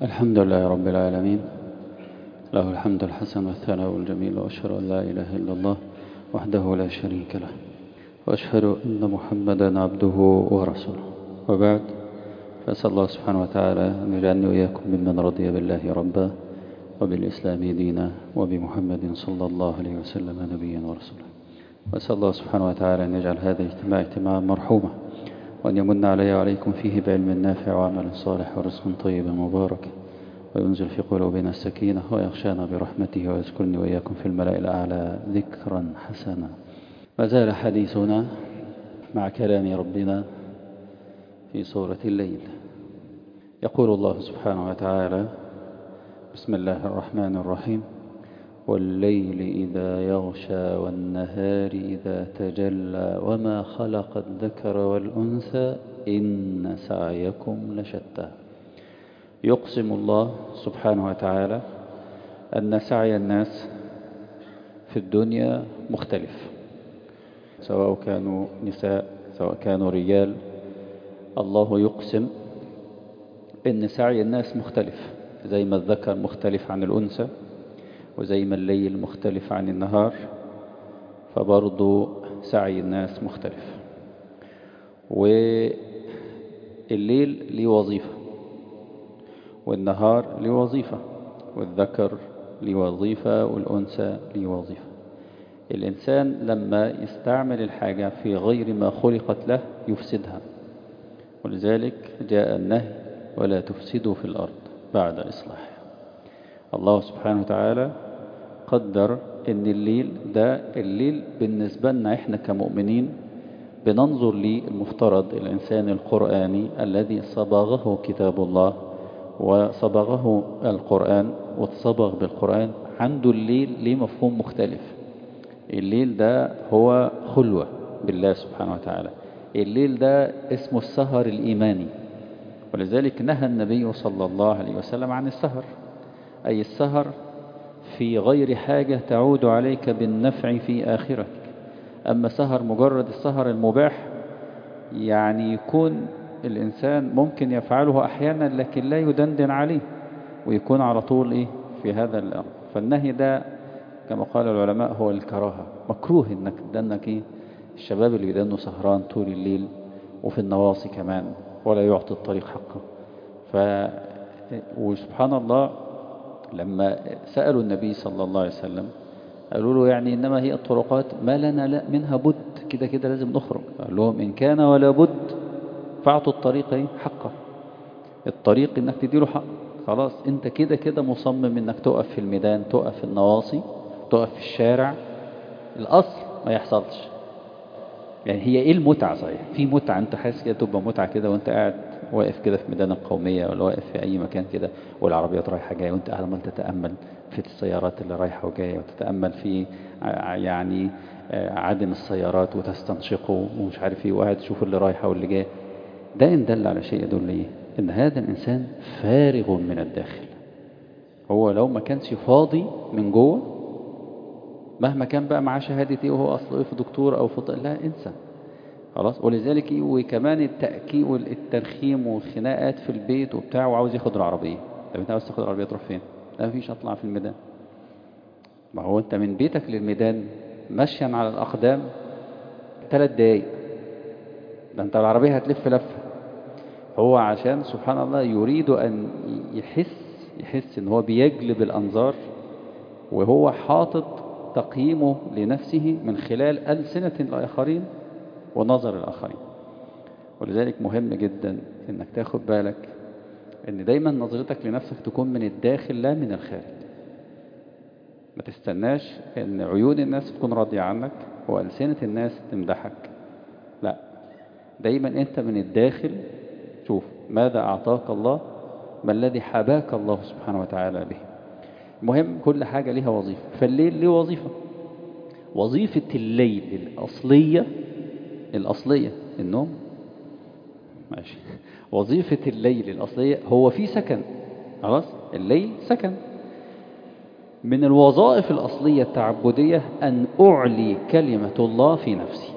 الحمد لله رب العالمين، له الحمد الحسن والثناء الجميل، وأشهد أن لا إله إلا الله وحده لا شريك له، وأشهد أن محمدا عبده ورسوله. وبعد، فأسأل الله سبحانه وتعالى أن يجعلني وإياكم ممن رضي بالله ربا وبالإسلام دينا وبمحمد صلى الله عليه وسلم نبيا ورسولا. وأسأل الله سبحانه وتعالى أن يجعل هذا الاجتماع اجتماعا مرحوما، وأن يمن علي وعليكم فيه بعلم نافع وعمل صالح ورزق طيب مبارك، وينزل في قلوبنا السكينة ويغشانا برحمته، ويذكرني وإياكم في الملأ الأعلى ذكرا حسنا. ما زال حديثنا مع كلام ربنا في سورة الليل. يقول الله سبحانه وتعالى: بسم الله الرحمن الرحيم: والليل إذا يغشى والنهار إذا تجلى وما خلق الذكر والأنثى إن سعيكم لشتى. يقسم الله سبحانه وتعالى أن سعي الناس في الدنيا مختلف، سواء كانوا نساء سواء كانوا رجال. الله يقسم أن سعي الناس مختلف، زي ما الذكر مختلف عن الأنثى، وزي ما الليل مختلف عن النهار، فبرضو سعي الناس مختلف. والليل ليه وظيفة، والنهار ليه وظيفة، والذكر ليه وظيفة، والأنثى ليه وظيفة. الإنسان لما يستعمل الحاجة في غير ما خلقت له يفسدها، ولذلك جاء النهي: ولا تفسدوا في الأرض بعد إصلاحها. الله سبحانه وتعالى قدر ان الليل بالنسبة لنا احنا كمؤمنين بننظر ليه المفترض الانسان القرآني الذي صبغه كتاب الله وصبغه القرآن وتصبغ بالقرآن، عنده الليل ليه مفهوم مختلف. الليل ده هو خلوة بالله سبحانه وتعالى. الليل ده اسمه السهر الإيماني، ولذلك نهى النبي صلى الله عليه وسلم عن السهر، أي السهر في غير حاجة تعود عليك بالنفع في آخرتك. أما سهر مجرد السهر المباح، يعني يكون الإنسان ممكن يفعله أحيانا لكن لا يدندن عليه، ويكون على طول في هذا الأمر. فالنهي ده كما قال العلماء هو الكراهة، مكروه إنك تدنك الشباب اللي بيدنوا سهران طول الليل وفي النواصي كمان ولا يعطي الطريق حقه. وسبحان الله لما سألوا النبي صلى الله عليه وسلم قالوا له: يعني إنما هي الطرقات ما لنا لا منها بد، كده كده لازم نخرج. قال لهم: إن كان ولا بد فاعطوا الطريق حقه. الطريق إنك تديله حق، خلاص أنت كده كده مصمم إنك تقف في الميدان، تقف في النواصي، تقف في الشارع. الأصل ما يحصلش. يعني هي إيه المتعة؟ صحيح في متعة، أنت حاسس كده تبقى متعة كده وأنت قاعد واقف كده في ميدان القومية، ولا واقف في أي مكان كده والعربيات رايحة جاية، وأنت قاعد عمال تتأمل في السيارات اللي رايحة وجاية، وتتأمل في يعني عدم السيارات وتستنشقه ومش عارف ايه، وقاعد تشوف اللي رايحة واللي جاية. ده إن دل على شيء يدل إيه؟ إن هذا الإنسان فارغ من الداخل. هو لو ما كانش فاضي من جوه، مهما كان بقى معاه شهادة ايه وهو أصله في دكتور أو في لا، انسى خلاص. ولذلك وكمان التأكيد والترخيم والخناقات في البيت وبتاع، وعاوز ياخد العربية. طب انت عاوز تاخد العربية تروح فين؟ لا، مفيش، اطلع في الميدان. ما هو انت من بيتك للميدان مشيا على الأقدام 3 دقايق، ده انت العربية هتلف لفة. هو عشان سبحان الله يريد أن يحس ان هو بيجلب الأنظار، وهو حاطط تقييمه لنفسه من خلال ألسنة الآخرين ونظر الآخرين. ولذلك مهم جدا انك تاخد بالك ان دايما نظرتك لنفسك تكون من الداخل لا من الخارج. ما تستناش ان عيون الناس تكون راضية عنك وألسنة الناس تمدحك، لا، دايما انت من الداخل شوف ماذا أعطاك الله، ما الذي حباك الله سبحانه وتعالى به. المهم كل حاجة لها وظيفة. فالليل له وظيفة. وظيفة الليل الأصلية النوم، ماشي. وظيفة الليل الأصلية هو في سكن، خلاص، الليل سكن. من الوظائف الأصلية التعبدية أن أعلي كلمة الله في نفسي،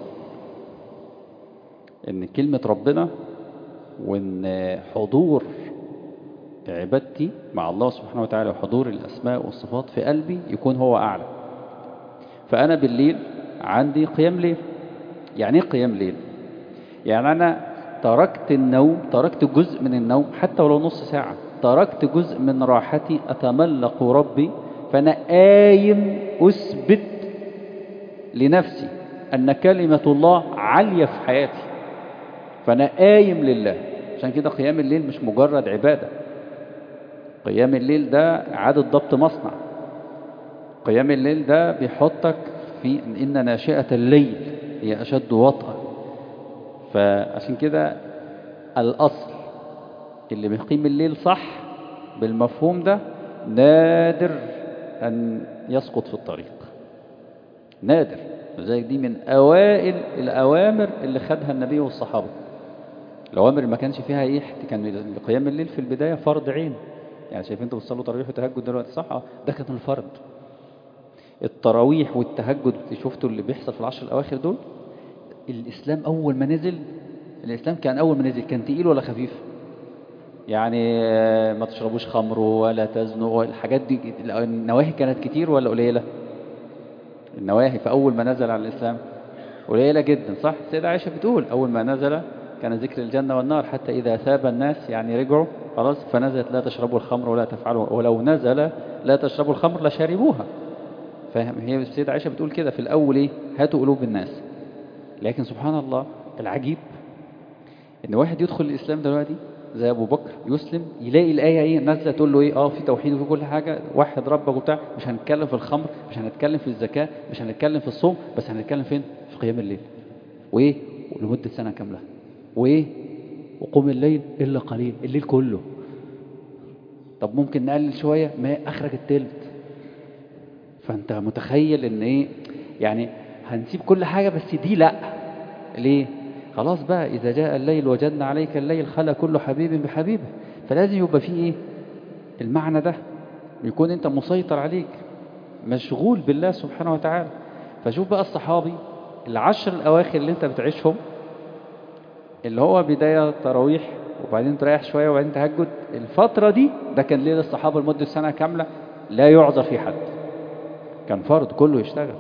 إن كلمة ربنا وإن حضور عبادتي مع الله سبحانه وتعالى وحضور الأسماء والصفات في قلبي يكون هو أعلى. فأنا بالليل عندي قيام ليل. يعني إيه قيام ليل؟ يعني أنا تركت النوم، تركت جزء من النوم حتى ولو نص ساعة، تركت جزء من راحتي أتملق ربي، فأنا قايم أثبت لنفسي أن كلمة الله عالية في حياتي، فأنا قايم لله. عشان كده قيام الليل مش مجرد عبادة، قيام الليل ده إعادة ضبط مصنع. قيام الليل ده بيحطك في إن ناشئة الليل هي أشد وطئا. فعشان كده الأصل اللي بيقيم الليل صح بالمفهوم ده نادر أن يسقط في الطريق، نادر. لذلك دي من أوائل الأوامر اللي خدها النبي والصحابة. الأوامر اللي ما كانش فيها إيه، كان قيام الليل في البداية فرض عين. يعني شايفين انتوا بتصلوا تراويح وتهجد دلوقتي صح؟ ده كان الفرض. التراويح والتهجد شفتوا اللي بيحصل في العشر الأواخر دول. الإسلام أول ما نزل، الإسلام كان أول ما نزل كان تقيل ولا خفيف؟ يعني ما تشربوش خمر ولا تزنوا، الحاجات دي النواهي كانت كتير ولا قليلة؟ النواهي في أول ما نزل على الإسلام قليلة جدا صح؟ السيدة عائشة بتقول أول ما نزل كان ذكر الجنة والنار حتى إذا ثاب الناس، يعني رجعوا خلاص، فنزلت لا تشربوا الخمر ولا تفعلوا، ولو نزل لا تشربوا الخمر لشربوها. فاهم؟ هي السيدة عائشة بتقول كده في الأول إيه؟ هاتوا قلوب الناس. لكن سبحان الله العجيب إن واحد يدخل الإسلام دلوقتي زي أبو بكر يسلم يلاقي الآية إيه نازلة تقول له إيه في توحيد وفي كل حاجة، وحد ربك وبتاع، مش هنتكلم في الخمر، مش هنتكلم في الزكاة، مش هنتكلم في الصوم، بس هنتكلم فين؟ في قيام الليل. وإيه؟ ولمدة سنة كاملة. وإيه؟ وقوم الليل إلا قليل، الليل كله. طب ممكن نقلل شوية، ما أخرج التلت. فأنت متخيل إن إيه يعني هنسيب كل حاجة بس دي لأ. ليه؟ خلاص بقى إذا جاء الليل وجدنا عليك الليل خلى كل حبيب بحبيبه. فلازم يبقى فيه إيه المعنى ده، يكون أنت مسيطر عليك مشغول بالله سبحانه وتعالى. فشوف بقى الصحابي العشر الأواخر اللي أنت بتعيشهم، اللي هو بداية تراويح وبعدين تريح شوية وبعدين تهجد، الفترة دي ده كان ليل الصحابة لمدة سنة كاملة لا يعذر في حد، كان فرض كله يشتغل.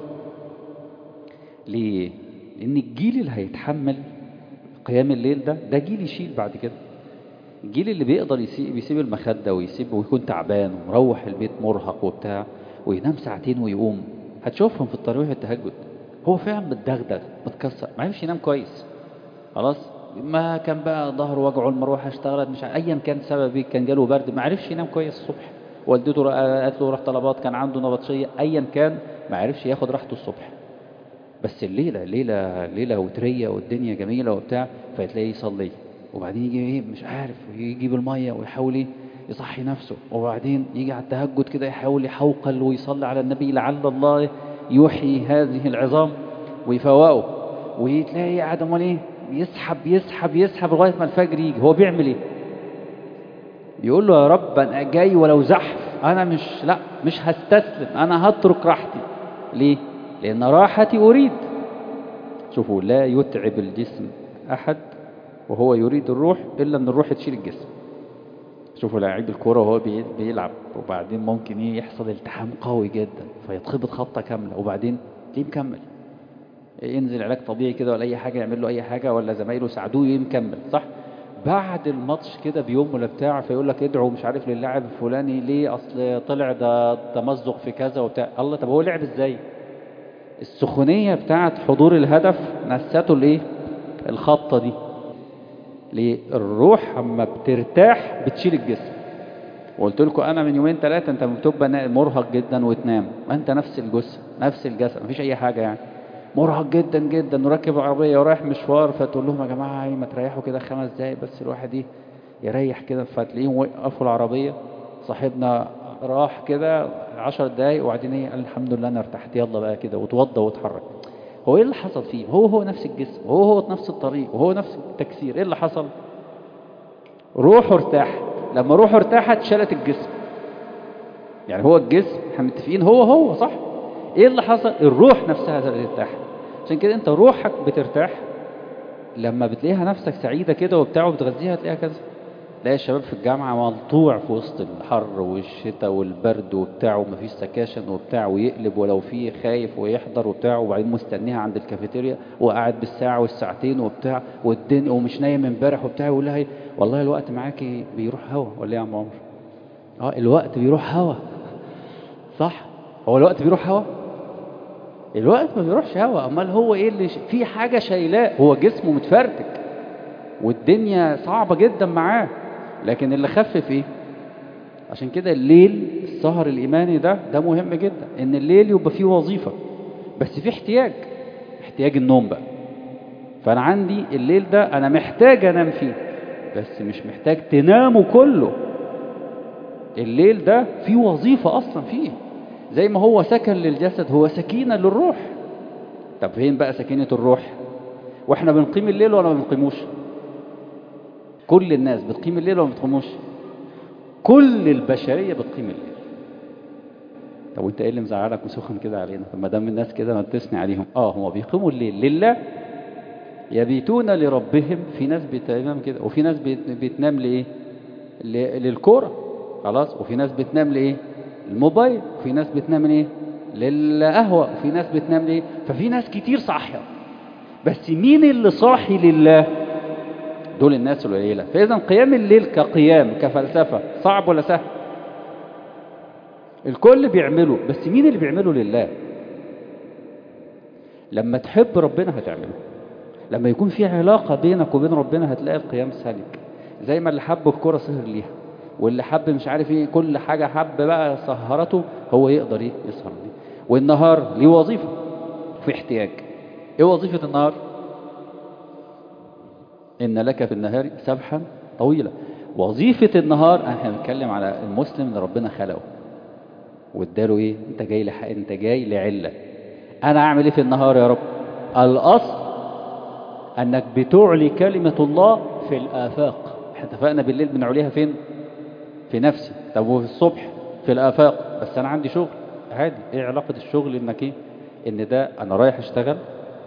ليه؟ لأن الجيل اللي هيتحمل قيام الليل ده جيل يشيل بعد كده. الجيل اللي بيقدر يسيب المخدة ويسيب ويكون تعبان ومروح البيت مرهق وبتاع وينام ساعتين ويقوم، هتشوفهم في التراويح والتهجد هو فعلا متدغدغ متكسر، ما عرفش ينام كويس. خلاص ما كان بقى ظهره وجعه، المروحه اشتغلت، مش ايا كان سبب ايه، كان جاله برد ما عرفش ينام كويس الصبح، والدته قالت له روح طلبات، كان عنده نبطشيه، ايا كان ما عرفش ياخد راحته الصبح. بس الليله وتريه والدنيا جميله وبتاع، فتلاقيه يصلي وبعدين يجي ايه مش عارف يجيب الميه ويحاول ايه يصحي نفسه، وبعدين يجي على التهجد كده يحاول يحوقل ويصلي على النبي لعل الله يحيي هذه العظام ويفوقه، وتلاقي قاعد امال ايه يسحب يسحب يسحب لغايه ما الفجر يجي. هو بيعمل ايه؟ بيقول له يا رب انا جاي ولو زحف، انا مش هستسلم، انا هترك راحتي. ليه؟ لان راحتي اريد. شوفوا لا يتعب الجسم احد وهو يريد الروح الا ان الروح تشيل الجسم. شوفوا لاعب الكوره وهو بيلعب وبعدين ممكن ايه يحصل التحام قوي جدا فيتخبط خبطه كامله وبعدين ليه مكمل، ينزل علاج طبيعي كده ولا اي حاجه، يعمل له اي حاجه ولا زمايله ساعدوه يكمل صح. بعد الماتش كده بيوم ولا بتاع فيقول لك ادعوا مش عارف للاعب الفلاني ليه، اصل طلع ده تمزق في كذا وبتاع. الله، طب هو لعب ازاي؟ السخونيه بتاعت حضور الهدف نسته الايه الخبطه دي. ليه؟ الروح اما بترتاح بتشيل الجسم. وقلت لكم انا من يومين ثلاثه انت بتبقى مرهق جدا وتنام، ما انت نفس الجسم نفس الجسد مفيش اي حاجه يعني، مرهق جدا جدا وراكب عربيه ورايح مشوار، فتقول لهم يا جماعه ما تريحوا كده 5 دقايق بس الواحد ايه يريح كده، فتلاقيهم وقفوا العربيه، صاحبنا راح كده 10 دقايق وبعدين ايه قال الحمد لله انا ارتحت يلا بقى كده وتوضى واتحرك. هو ايه اللي حصل فيه؟ هو نفس الجسم، هو نفس الطريق وهو نفس التكسير. ايه اللي حصل؟ روحه ارتاحت. لما روحه ارتاحت شالت الجسم. يعني هو الجسم احنا متفقين هو صح. ايه اللي حصل؟ الروح نفسها ارتاحت. عشان كده انت روحك بترتاح لما بتلاقيها نفسك سعيدة كده وبتاع وبتغذيها تلاقيها كذا. تلاقي الشباب في الجامعة ملطوع في وسط الحر والشتاء والبرد وبتاع، ومفيش سكاشن وبتاع، ويقلب ولو فيه خايف ويحضر وبتاع، وبعدين مستنيها عند الكافيتيريا وقاعد بالساعة والساعتين وبتاع والدنيا ومش نايم امبارح وبتاع، يقول لها والله الوقت معاكي بيروح هوا ولا ايه يا عم عمر؟ الوقت بيروح هوا، صح؟ هو الوقت بيروح هوا؟ الوقت ما بيروحش هوا. امال هو ايه اللي في حاجة شايلاه؟ هو جسمه متفرتك والدنيا صعبة جدا معاه، لكن اللي خفف ايه؟ عشان كده الليل، السهر الإيماني ده مهم جدا، ان الليل يبقى فيه وظيفة، بس فيه احتياج النوم بقى. فأنا عندي الليل ده أنا محتاج أنام فيه، بس مش محتاج تناموا كله. الليل ده فيه وظيفة أصلا فيه، زي ما هو سكن للجسد هو سكينة للروح. طب فين بقى سكينة الروح؟ واحنا بنقيم الليل ولا ما بنقيموش؟ كل الناس بتقيم الليل ولا ما بتقيموش؟ كل البشرية بتقيم الليل. طب وانت ايه اللي مزعلك وسخن كده علينا؟ طب ما دام الناس كده ما بتثني عليهم. هم بيقيموا الليل لله، يبيتون لربهم. في ناس بتنام كده، وفي ناس بتنام لايه؟ للكوره خلاص. وفي ناس بتنام لايه؟ الموبايل. وفي ناس بتنام لايه؟ للقهوه. وفي ناس بتنام لايه؟ ففي ناس كتير صاحيه، بس مين اللي صاحي لله؟ دول الناس القليله. فاذا قيام الليل كقيام كفلسفه صعب ولا سهل؟ الكل بيعمله، بس مين اللي بيعمله لله؟ لما تحب ربنا هتعمله، لما يكون في علاقة بينك وبين ربنا هتلاقي القيام سالك. زي ما اللي حب الكرة سهر ليها، واللي حب مش عارف ايه، كل حاجة حب بقى سهرته، هو يقدر ايه؟ يسهر دي. والنهار ليه وظيفة في احتياج. ايه وظيفة النهار؟ ان لك في النهار سبحا طويلة. وظيفة النهار، احنا بنتكلم على المسلم اللي ربنا خلقه واداله ايه؟ انت جاي لعلة. انا اعمل ايه في النهار يا رب؟ الاصل انك بتعلي كلمة الله في الآفاق. احنا اتفقنا بالليل بنعليها فين؟ في نفسي. طب وفي الصبح؟ في الآفاق. بس انا عندي شغل عادي. ايه علاقة الشغل انك ايه؟ ان ده انا رايح اشتغل،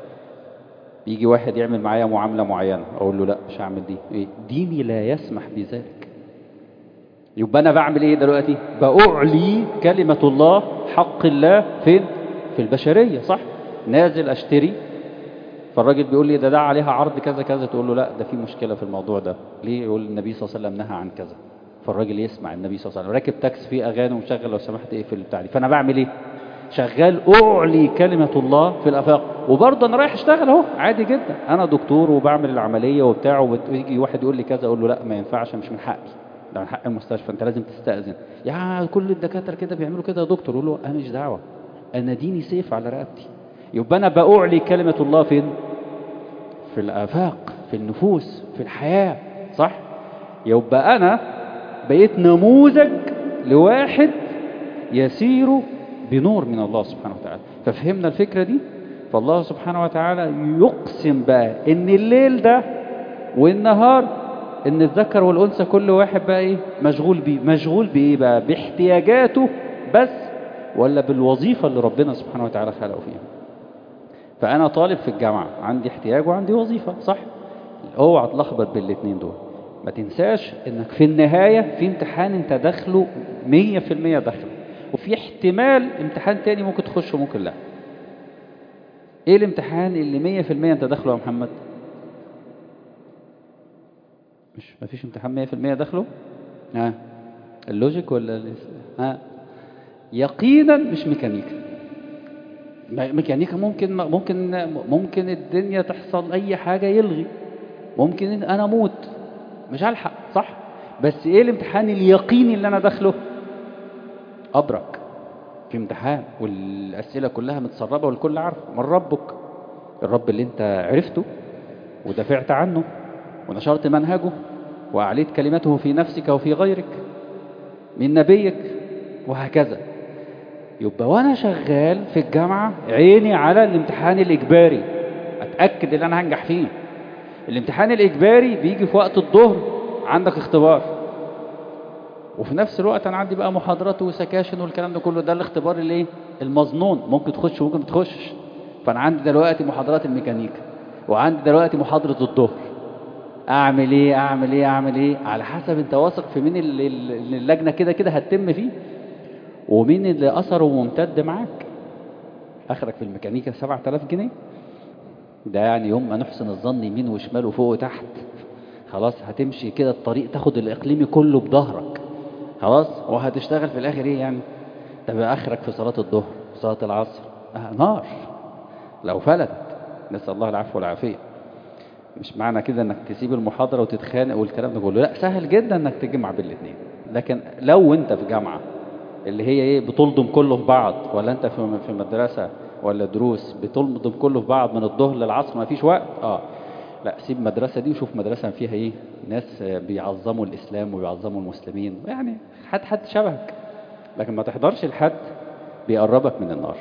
يجي واحد يعمل معايا معاملة معينة، اقول له لا مش هعمل دي. إيه؟ ديني لا يسمح بذلك. يبقى انا بعمل ايه دلوقتي؟ بأعلي كلمة الله، حق الله فين؟ في البشرية، صح؟ نازل اشتري، فالراجل بيقول لي ده عليها عرض كذا كذا، تقول له لا ده في مشكلة في الموضوع ده. ليه؟ يقول النبي صلى الله عليه وسلم نهى عن كذا. فالراجل يسمع النبي صلى الله عليه وسلم. راكب تاكس فيه اغاني ومشغل، لو سمحت اقفل البتاع دي. فانا بعمل ايه؟ شغال اعلي كلمة الله في الافاق. وبرضه انا رايح اشتغل اهو عادي جدا، انا دكتور وبعمل العملية وبتاع، ويجي واحد يقول لي كذا، اقول له لا ما ينفعش، مش من حقي، ده من حق المستشفى، انت لازم تستأذن. يا كل الدكاترة كده بيعملوا كده يا دكتور. اقول له انا مش دعوة، انا ديني سيف على رقبتي. يبقى انا بأعلي كلمة الله فين؟ في الآفاق، في النفوس، في الحياة، صح؟ يبقى أنا بقيت نموذج لواحد يسير بنور من الله سبحانه وتعالى. ففهمنا الفكرة دي. فالله سبحانه وتعالى يقسم بقى إن الليل ده والنهار، إن الذكر والأنثى كل واحد بقى إيه؟ مشغول بيه. مشغول بإيه بقى؟ باحتياجاته بس، ولا بالوظيفة اللي ربنا سبحانه وتعالى خلقه فيها؟ فأنا طالب في الجامعة، عندي احتياج وعندي وظيفة، صح؟ اوعى تلخبط بالاثنين دول. ما تنساش انك في النهاية في امتحان انت داخله 100% داخله، وفي احتمال امتحان تاني ممكن تخشه وممكن لا. ايه الامتحان اللي 100% انت داخله يا محمد؟ ما فيش امتحان 100% داخله. اللوجيك ولا يقينا مش ميكانيكا. ميكانيكا ممكن الدنيا تحصل اي حاجة يلغي، ممكن انا اموت مش هلحق، صح؟ بس ايه الامتحان اليقيني اللي انا داخله؟ ابرك في امتحان والاسئله كلها متسربه والكل عارف. من ربك؟ الرب اللي انت عرفته ودافعت عنه ونشرت منهجه واعليت كلمته في نفسك وفي غيرك، من نبيك، وهكذا. يبقى وانا شغال في الجامعه عيني على الامتحان الاجباري، اتاكد ان انا هنجح فيه. الامتحان الإجباري بيجي في وقت الظهر، عندك اختبار، وفي نفس الوقت أنا عندي بقى محاضرات وسكاشن والكلام ده كله. ده الاختبار اللي ايه؟ المظنون، ممكن تخش وممكن ما تخشش. فأنا عندي دلوقتي محاضرات الميكانيكا، وعندي دلوقتي محاضرة الظهر، اعمل ايه اعمل ايه اعمل ايه، على حسب انت واثق في مين اللي اللجنة كده كده هتتم فيه، ومين اللي اثره ممتد معاك. اخرك في الميكانيكا 7000 جنيه، ده يعني يوم ما نحسن الظن يمين وشمال وفوق وتحت، خلاص هتمشي كده الطريق تاخد الاقليمي كله بظهرك، خلاص وهتشتغل في الاخر ايه يعني؟ طب اخرك في صلاة الظهر، صلاة العصر، نار لو فلتت، نسأل الله العفو والعافية. مش معنى كده انك تسيب المحاضرة وتتخانق والكلام ده كله، لا، سهل جدا انك تجمع بين الاثنين. لكن لو انت في جامعة اللي هي ايه بتلضم كله في بعض، ولا انت في مدرسة ولا دروس بتلضم كله في بعض من الظهر للعصر ما فيش وقت، لا، سيب المدرسة دي وشوف مدرسة فيها ايه ناس بيعظموا الاسلام وبيعظموا المسلمين، يعني حد شبهك. لكن ما تحضرش لحد بيقربك من النار.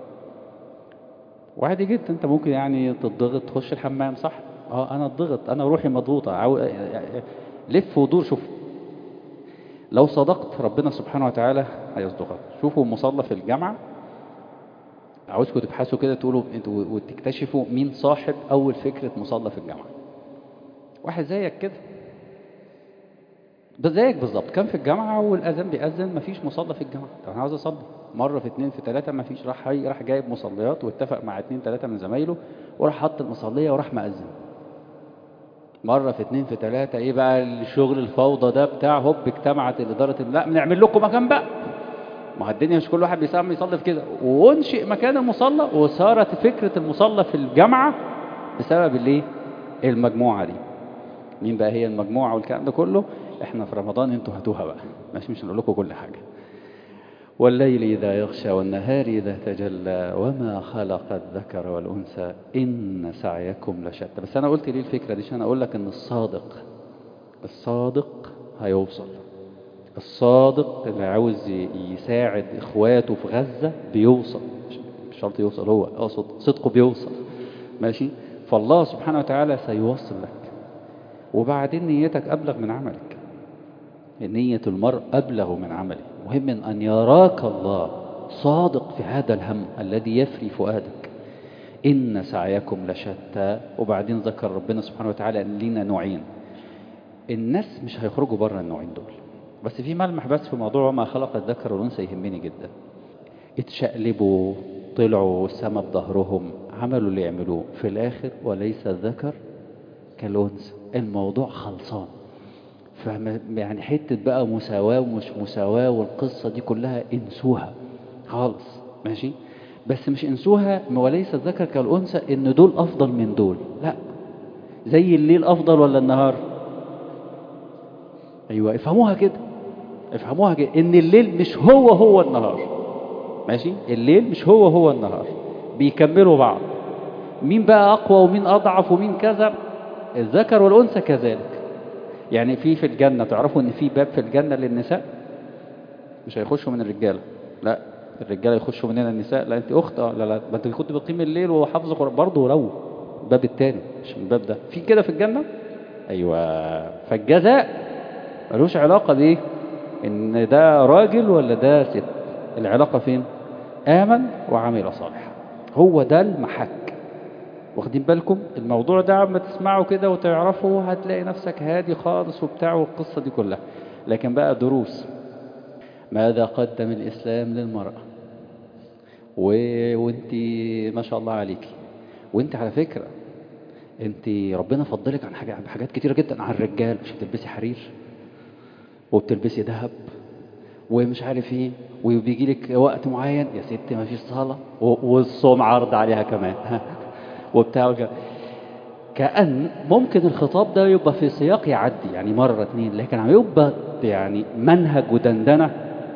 وعادي جدا انت ممكن يعني تضغط تخش الحمام، صح؟ انا اتضغط، انا روحي مضغوطة، لف ودور. شوف، لو صدقت ربنا سبحانه وتعالى هيصدقك. شوفوا مصلى في الجامعة، عاوزكم تبحثوا كده تقولوا وتكتشفوا مين صاحب اول فكرة مصلى في الجامعة. واحد زيك كده، زيك بالظبط، كان في الجامعة والأذان بيأذن مفيش مصلى في الجامعة. طب أنا عاوز أصلي، مرة في 2 في 3 مفيش، راح جايب مصليات واتفق مع 2 3 من زمايله وراح حط المصلية وراح مأذن. مرة في 2 في 3 إيه بقى الشغل الفوضى ده بتاع، هوب اجتمعت الإدارة، لا بنعمل لكم مكان بقى، ما الدنيا مش كل واحد بيسمي يصلي في كده، وانشئ مكان المصلى، وصارت فكرة المصلى في الجامعة بسبب الايه؟ المجموعة دي. مين بقى هي المجموعة والكلام ده كله؟ احنا في رمضان انتوا هاتوها بقى، مش هنقول لكم كل حاجة. والليل إذا يغشى والنهار إذا تجلى وما خلق الذكر والأنثى إن سعيكم لشتى. بس أنا قلت ليه الفكرة دي؟ عشان أقول لك إن الصادق هيوصل. الصادق اللي عاوز يساعد إخواته في غزة بيوصل، مش شرط يوصل هو، أقصد صدقه بيوصل، ماشي؟ فالله سبحانه وتعالى سيوصل لك. وبعدين نيتك أبلغ من عملك، نية المرء أبلغ من عمله. مهم أن يراك الله صادق في هذا الهم الذي يفري فؤادك. إن سعيكم لشتى. وبعدين ذكر ربنا سبحانه وتعالى أن لنا نوعين، الناس مش هيخرجوا بره النوعين دول. بس في ملمح بس في موضوع ما خلق الذكر والأنثى يهمني جدا. اتشقلبوا، طلعوا السما بظهرهم، عملوا اللي يعملوه في الآخر وليس الذكر كالأنثى. الموضوع خلصان. يعني حتة بقى مساواة ومش مساواة والقصة دي كلها انسوها خالص، ماشي؟ بس مش انسوها وليس الذكر كالأنثى ان دول افضل من دول، لا. زي الليل افضل ولا النهار؟ ايوه، افهموها كده ان الليل مش هو النهار، ماشي؟ الليل مش هو النهار، بيكملوا بعض. مين بقى اقوى ومين اضعف ومين كذا؟ الذكر والأنثى كذلك. يعني في الجنة تعرفوا ان في باب في الجنة للنساء، مش هيخشوا من الرجالة، لا، الرجالة يخشوا مننا النساء. لا انت اخت، لا ما انت كنت بتقيم الليل وحافظ قرآن برضه، لو الباب التاني مش الباب ده في كده في الجنة. ايوه، فالجزاء ملوش علاقة بايه ان ده راجل ولا ده ست، العلاقة فين؟ آمن وعمل صالح، هو ده المحك. واخدين بالكم الموضوع ده؟ عم تسمعوا كده وتعرفوا هتلاقي نفسك هادي خالص وبتاع والقصة دي كلها. لكن بقى دروس، ماذا قدم الإسلام للمرأة؟ وانت ما شاء الله عليك، وانت على فكرة انت ربنا فضلك عن حاجات كتيرة جدا عن الرجال. مش بتلبسي حرير وبتلبسي ذهب ومش عارف ايه، وبيجي لك وقت معين يا ست ما فيش صلاة والصوم عرض عليها كمان وبتاع كأن ممكن الخطاب ده يبقى في سياق يعدي يعني مرة 2، لكن عم يبقى يعني منهج ودندنة،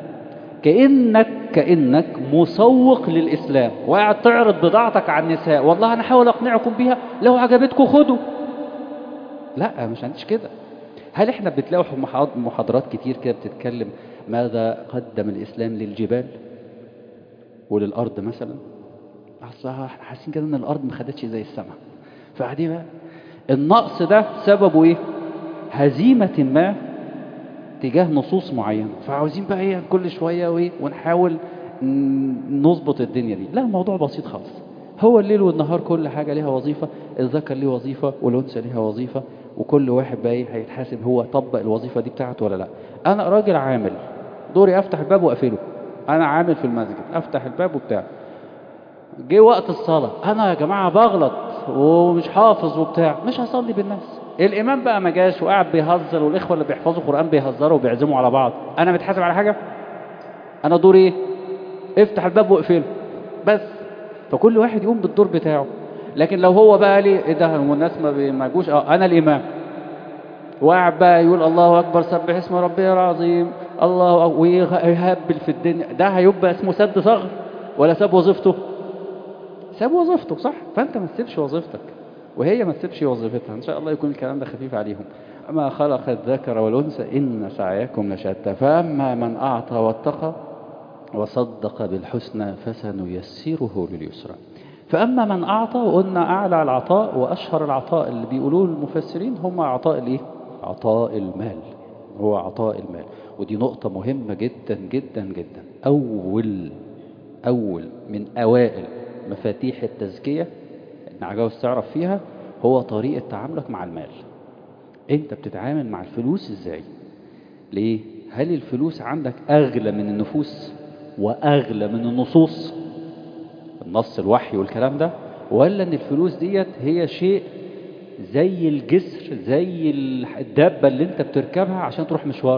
كأنك مسوق للإسلام وقاعد تعرض بضاعتك على النساء. والله أنا حاول أقنعكم بيها، لو عجبتكم خدوا. لا، مش عنديش كده. هل احنا بتلاقوا محاضرات كتير كده بتتكلم ماذا قدم الإسلام للجبال وللأرض مثلا؟ أصلها احنا حاسين كده ان الأرض ما خدتش زي السماء، فقاعدين بقى النقص ده سببه ايه؟ هزيمة ما تجاه نصوص معينة، فعاوزين بقى ايه كل شوية وايه ونحاول نظبط الدنيا دي. لا، الموضوع بسيط خالص. هو الليل والنهار كل حاجة لها وظيفة، الذكر ليه وظيفة والأنثى لها وظيفة، وكل واحد بقى ايه هيتحاسب هو طبق الوظيفة دي بتاعته ولا لا. انا راجل عامل دوري افتح الباب واقفله، انا عامل في المسجد افتح الباب وبتاع، جه وقت الصلاة انا يا جماعة بغلط ومش حافظ وبتاع، مش هصلي بالناس. الامام بقى ما جاش وقاعد بيهزر والاخوة اللي بيحفظوا قرآن بيهزروا وبيعزموا على بعض، انا متحاسب على حاجة؟ انا دوري ايه؟ افتح الباب واقفله بس. فكل واحد يقوم بالدور بتاعه. لكن لو هو بقى لي ايه ده والناس ما جوش، انا الامام وقاعد بقى يقول الله اكبر سبح اسم ربي العظيم الله ويهبل في الدنيا، ده هيبقى اسمه سد ثغر ولا ساب وظيفته؟ ساب وظيفته صح. فانت ما تسيبش وظيفتك وهي ما تسيبش وظيفتها. ان شاء الله يكون الكلام ده خفيف عليهم. اما خلق الذكر والانثى ان سعيكم لشتى فاما من اعطى واتقى وصدق بالحسنى فسنيسره لليسرى. فأما من أعطى، وقلنا أعلى العطاء وأشهر العطاء اللي بيقولوه المفسرين هم عطاء الإيه؟ عطاء المال. هو عطاء المال. ودي نقطة مهمة جدا جدا جدا. أول من أوائل مفاتيح التزكية إن عجوز تعرف فيها هو طريقة تعاملك مع المال. أنت بتتعامل مع الفلوس إزاي؟ ليه؟ هل الفلوس عندك أغلى من النفوس وأغلى من النصوص، النص الوحي والكلام ده، ولا ان الفلوس ديت هي شيء زي الجسر زي الدابة اللي انت بتركبها عشان تروح مشوار؟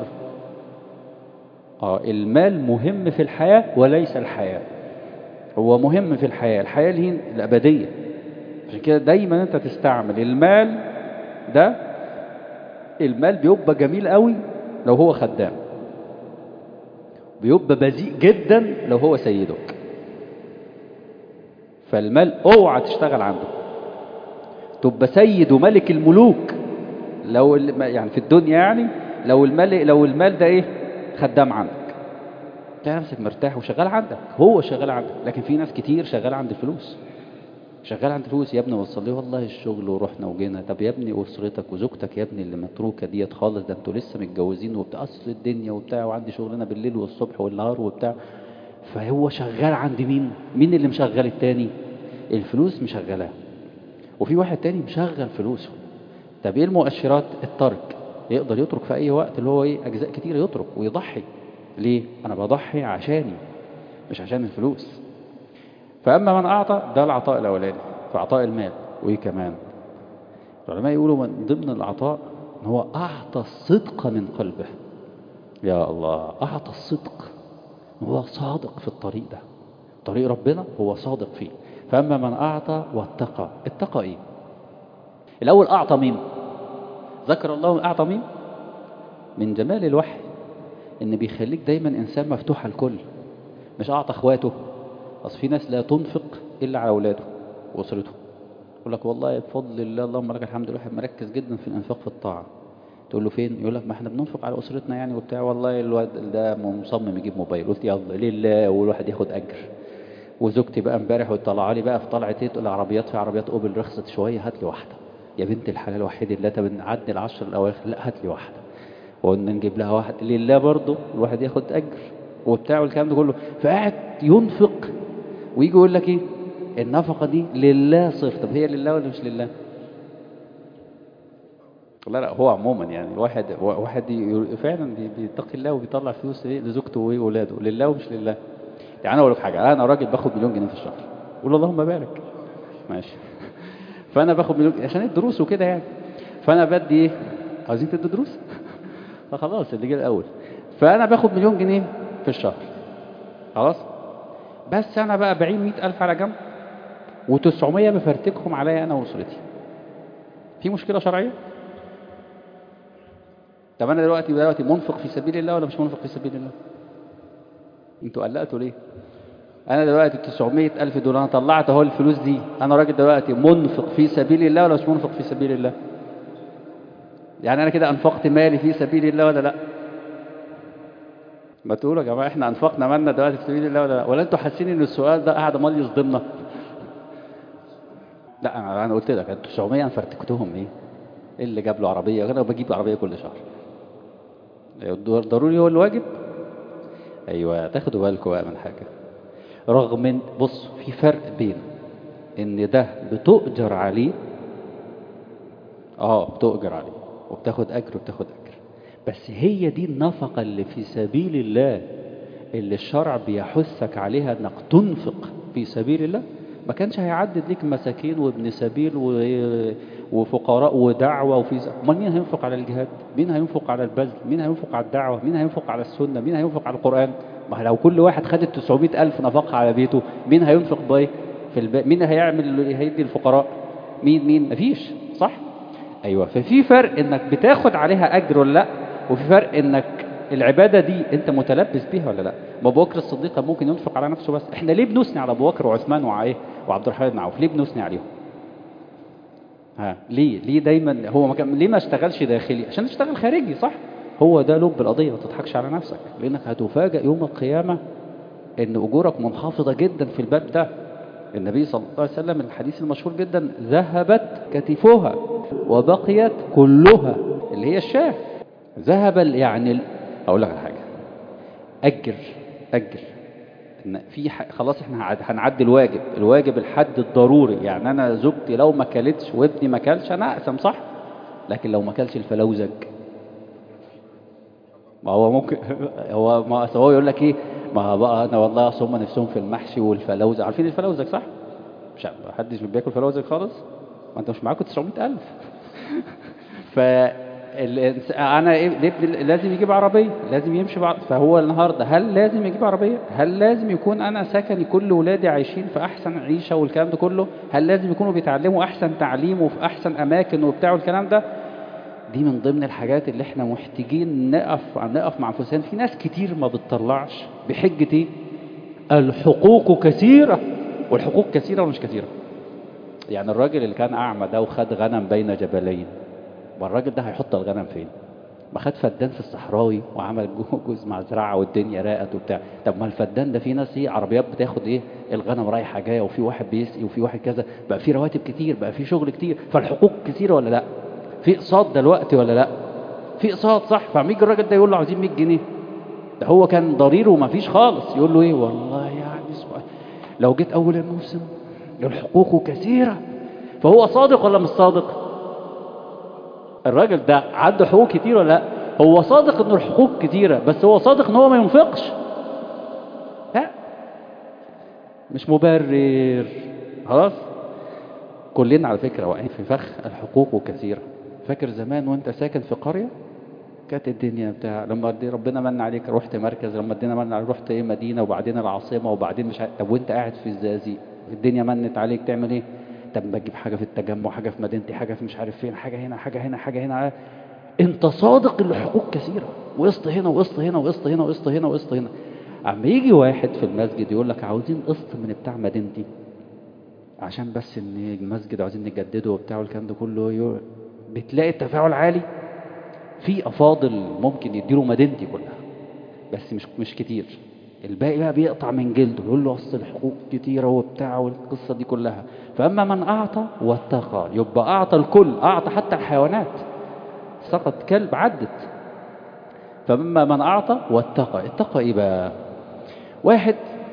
المال مهم في الحياة وليس الحياة. هو مهم في الحياة اللي هي الأبدية. عشان كده دايما انت تستعمل المال ده. المال بيبقى جميل قوي لو هو خدام، بيبقى بذيء جدا لو هو سيدك. فالمال اوعى تشتغل عنده، تبقى سيد وملك الملوك لو يعني في الدنيا، يعني لو المال ده ايه خدام عندك، تلاقي نفسك مرتاح وشغال عندك، هو شغال عندك. لكن في ناس كتير شغال عند الفلوس، شغال عند الفلوس. يا ابني وصل لي والله الشغل ورحنا وجينا. طب يا ابني اسرتك وزوجتك يا ابني اللي متروكه ديت خالص، ده انتوا لسه متجوزين وبتأصل الدنيا وبتاع، وعندي شغلنا بالليل والصبح والنهار وبتاع. فهو شغال عند مين اللي مشغل التاني؟ الفلوس مشغلاه. وفي واحد تاني مشغل فلوسه. طب ايه المؤشرات؟ الترك. يقدر يترك في اي وقت، اللي هو ايه اجزاء كتير يترك ويضحي. ليه؟ انا بضحي عشاني مش عشان الفلوس. فاما من اعطى، ده العطاء الاولاني في عطاء المال. وايه كمان؟ العلماء يقولوا من ضمن العطاء ان هو اعطى الصدق من قلبه. يا الله، اعطى الصدق، هو صادق في الطريق ده، طريق ربنا هو صادق فيه. فاما من اعطى واتقى. اتقى ايه؟ الاول اعطى مين؟ ذكر الله اعطى مين؟ من جمال الوحي ان بيخليك دايما انسان مفتوح على الكل. مش اعطى اخواته. اصل في ناس لا تنفق الا على اولاده واسرته. يقول لك والله بفضل الله اللهم لك الحمد، الواحد مركز جدا في الانفاق في الطاعه. تقول له فين؟ يقول لك ما احنا بننفق على اسرتنا يعني وبتاع. والله الواد ده مصمم يجيب موبايل. قلت يلا لله والواحد ياخد اجر. وزوجتي بقى امبارح وطلع لي بقى في طلعه ايه، تقول العربيات في عربيات اوبل رخصت شويه، هات لي واحده يا بنت الحلال وحيد الله. طب نعدي العشر الاواخر، لا هات لي واحده. وقلنا نجيب لها واحد لله برضه، الواحد ياخد اجر وبتاع والكلام ده كله. فقاعد ينفق ويجي يقول لك ايه؟ النفقه دي لله صرف. طب هي لله ولا مش لله؟ لا هو عموما يعني واحد فعلا بيتقي الله وبيطلع فلوس ايه لزوجته واولاده، لله ومش لله. يعني انا اقول لك حاجه، انا راجل باخد مليون جنيه في الشهر، قول اللهم بارك ماشي. فانا باخد مليون عشان الدروس وكده يعني. فانا بدي ايه؟ عايزين تدوا دروس؟ فخلاص اللي جه الاول. فانا باخد مليون جنيه في الشهر خلاص. بس انا بقى بعين 100,000 على جنب و900 بفرتكهم عليا انا واسرتي. في مشكله شرعيه؟ طب انا دلوقتي منفق في سبيل الله ولا مش منفق في سبيل الله؟ انتوا قلقتوا ليه؟ انا دلوقتي 900,000 دول انا طلعت اهو الفلوس دي، انا راجل دلوقتي منفق في سبيل الله ولا مش منفق في سبيل الله؟ يعني انا كده انفقت مالي في سبيل الله ولا لا؟ ما تقولوا يا جماعه احنا انفقنا مالنا دلوقتي في سبيل الله ولا لا؟ ولا انتوا حاسين ان السؤال ده قاعد امال يصدمنا؟ لا انا قلت لك 900 انا فرتكتهم ايه اللي جاب له عربيه؟ انا بجيب عربيه كل شهر. ضروري هو الواجب. ايوه تاخدوا بالكم بقى من حاجه. رغم ان بص في فرق بين ان ده بتؤجر عليه بتؤجر عليه وبتاخد أجر وبتاخد أجر. بس هي دي النفقة اللي في سبيل الله اللي الشرع بيحثك عليها انك تنفق في سبيل الله. ما كانش هيعدد ليك مساكين وابن سبيل وفقراء ودعوة امال مين هينفق على الجهاد؟ مين هينفق على البذل؟ مين هينفق على الدعوة؟ مين هينفق على السنة؟ مين هينفق على القرآن؟ ما لو كل واحد خد 900,000 نفقة على بيته، مين هينفق بايه في مين هيدي الفقراء؟ مين مفيش، صح؟ ايوه. ففي فرق انك بتاخد عليها اجر ولا لا، وفي فرق انك العبادة دي انت متلبس بيها ولا لا. ابو بكر الصديق ممكن ينفق على نفسه بس. احنا ليه بنثني على ابو بكر وعثمان وعبد الرحمن بن عوف؟ ليه بنثني عليهم؟ ليه دايما هو ليه ما اشتغلش داخلي؟ عشان تشتغل خارجي، صح؟ هو ده لب القضية. ما تضحكش على نفسك، لانك هتفاجئ يوم القيامة ان اجورك منخفضة جدا في الباب ده. النبي صلى الله عليه وسلم الحديث المشهور جدا: ذهبت كتفها وبقيت كلها، اللي هي الشاه. ذهب يعني اقول لك على حاجه، اجر ان في خلاص احنا هنعدي الواجب الحد الضروري. يعني انا زوجتي لو ما كلتش وابني ما كلش انا اقسم، صح؟ لكن لو ما كلش الفلوزج، ما هو ممكن هو يقول لك ايه، ما بقى انا والله هم نفسهم في المحشي والفلوزج. عارفين الفلوزج صح؟ مش حدش بياكل فلوزج خالص. ما انت مش معاكم 900,000. انا لازم يجيب عربيه، لازم يمشي فهو النهارده هل لازم يجيب عربيه؟ هل لازم يكون انا سكني كل ولادي عايشين في احسن عيشه والكلام ده كله؟ هل لازم يكونوا بيتعلموا احسن تعليم وفي احسن اماكن وبتاع والكلام ده؟ دي من ضمن الحاجات اللي احنا محتاجين نقف مع انفسنا. في ناس كتير ما بتطلعش بحجه ايه؟ الحقوق كثيره. والحقوق كثيره ومش كثيره. يعني الراجل اللي كان اعمى ده وخد غنم بين جبلين، والراجل ده هيحط الغنم فين؟ ما خد فدان في الصحراوي وعمل جزء مزرعه والدنيا راقت وبتاع. طب ما الفدان ده في ناس عربيات بتاخد الغنم رايحه جايه، وفي واحد بيسقي وفي واحد كذا، بقى في رواتب كتير، بقى في شغل كتير، فالحقوق كتير ولا لا؟ في اقساط دلوقتي ولا لا؟ في اقساط، صح؟ فعم يجي الراجل ده يقول له عايزين 100 جنيه، ده هو كان ضرير وما فيش خالص، يقول له ايه؟ والله يعني لو جيت اول الموسم الحقوق كثيره. فهو صادق ولا مش صادق؟ الراجل ده عنده حقوق كتير ولا لا؟ هو صادق ان الحقوق كتيرة، بس هو صادق ان هو ما ينفقش؟ لا، مش مبرر. خلاص. كلنا على فكرة واقعين في فخ الحقوق كثيرة. فاكر زمان وانت ساكن في قرية كانت الدنيا بتاع، لما ربنا من عليك رحت مركز، لما ادينا من عليك رحت مدينة، وبعدين العاصمة، وبعدين مش طب وانت قاعد في الزقازيق الدنيا منت عليك تعمل ايه؟ طب بجيب حاجة في التجمع، حاجة في مدينتي، حاجة في مش عارف فين، حاجة هنا حاجة هنا حاجة هنا. انت صادق ان الحقوق كثيرة، وقسط هنا وقسط هنا وقسط هنا وقسط هنا وقسط هنا. اما يجي واحد في المسجد يقول لك عاوزين قسط من بتاع مدينتي عشان بس ان المسجد عاوزين نجدده وبتاع والكلام ده كله، بتلاقي التفاعل عالي. في افاضل ممكن يديله مدينتي كلها بس مش كتير، الباقي بقى بيقطع من جلده يقول له اصل الحقوق كتيره وبتاع والقصه دي كلها. فاما من اعطى واتقى، يبقى اعطى الكل، اعطى حتى الحيوانات. سقط كلب عدت. فاما من اعطى واتقى، اتقى ايه بقى؟ واحد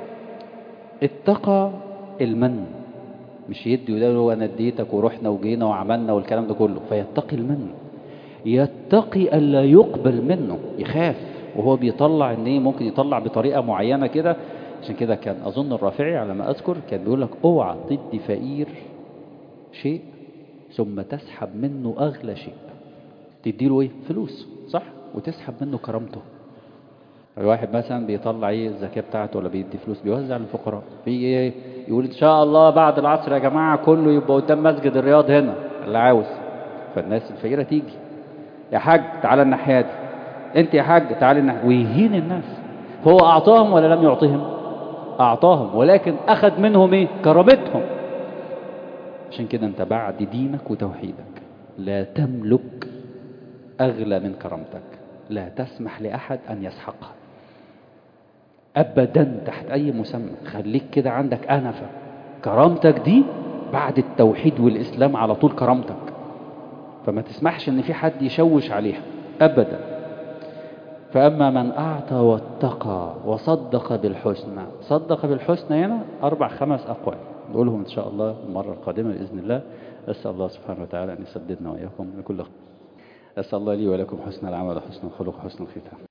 اتقى المن، مش يدي وده له انا اديتك ورحنا وجينا وعملنا والكلام ده كله، فيتقي المن. يتقي الا يقبل منه، يخاف وهو بيطلع ان ممكن يطلع بطريقه معينه كده. عشان كده كان اظن الرافعي على ما اذكر كان بيقول لك اوعى تدي فقير شيء ثم تسحب منه اغلى شيء. تديله ايه؟ فلوس، صح؟ وتسحب منه كرامته. الواحد مثلا بيطلع الزكاه بتاعته ولا بيدي فلوس بيوزع للفقراء، في يقول ان شاء الله بعد العصر يا جماعه كله يبقى قدام مسجد الرياض هنا اللي عاوز. فالناس الفقيره تيجي، يا حاج تعالى الناحيه دي، انت يا حاج تعالى الناحيه، ويهين الناس. فهو اعطاهم ولا لم يعطيهم؟ اعطاهم، ولكن اخذ منهم كرامتهم. عشان كده انت بعد دينك وتوحيدك لا تملك اغلى من كرامتك، لا تسمح لاحد ان يسحقها ابدا تحت اي مسمى. خليك كده عندك انفه، كرامتك دي بعد التوحيد والاسلام على طول كرامتك، فما تسمحش ان في حد يشوش عليها ابدا. فاما من اعطى واتقى وصدق بالحسنى. صدق بالحسنى هنا 4-5 اقوال نقولهم ان شاء الله المره القادمه باذن الله. أسأل الله سبحانه وتعالى أن يسددنا وإياكم لكل خير. أسأل الله لي ولكم حسن العمل وحسن الخلق وحسن الختام.